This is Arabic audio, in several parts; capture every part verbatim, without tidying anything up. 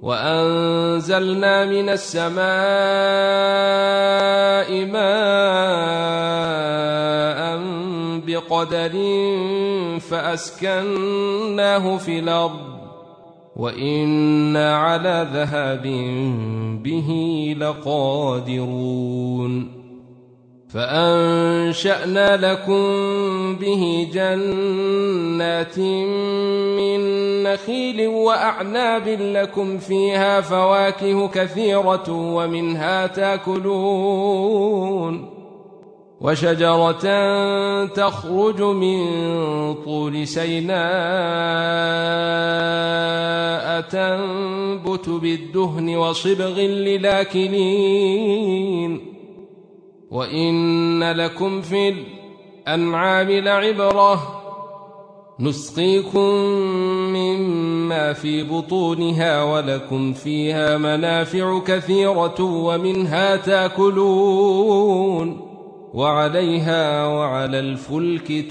وأنزلنا من السماء ماء بقدر فأسكناه في الأرض وإنا على ذهاب به لقادرون فأنشأنا لكم به جنات من نخيل وأعناب لكم فيها فواكه كثيرة ومنها تأكلون وشجرة تخرج من طول سيناء تنبت بالدهن وصبغ للآكلين وإن لكم في الأنعام لعبرة نسقيكم مما في بطونها ولكم فيها منافع كثيرة ومنها تأكلون وعليها وعلى الفلك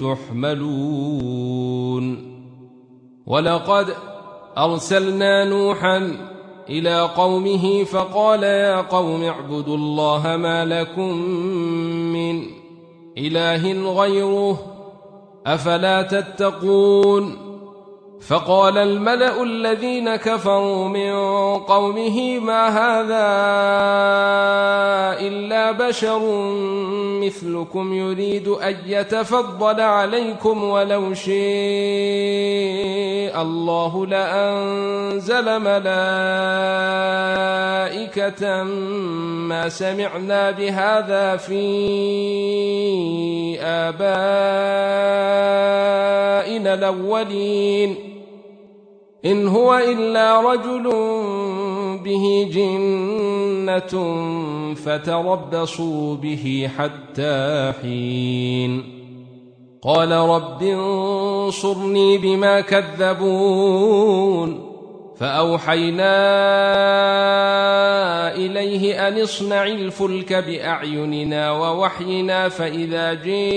تحملون ولقد أرسلنا نوحا إلى قومه فقال يا قوم اعبدوا الله ما لكم من إله غيره أفلا تتقون فقال الملأ الذين كفروا من قومه ما هذا إلا بشر مثلكم يريد أن يتفضل عليكم ولو شاء الله لأنزل ملائكة ما سمعنا بهذا في آبائنا الأولين إن هو إلا رجل به جنة فتربصوا به حتى حين قال رب انصرني بما كذبون فأوحينا إليه أن اصنع الفلك بأعيننا ووحينا فإذا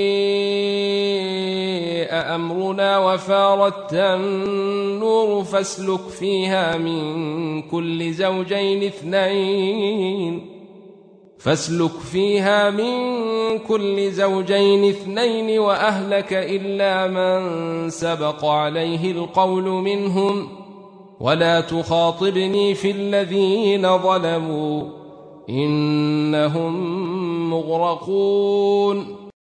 جاء أمرنا وفارت النور فاسلك فيها من كل زوجين اثنين فاسلك فيها من كل زوجين اثنين وأهلك إلا من سبق عليه القول منهم ولا تخاطبني في الذين ظلموا إنهم مغرقون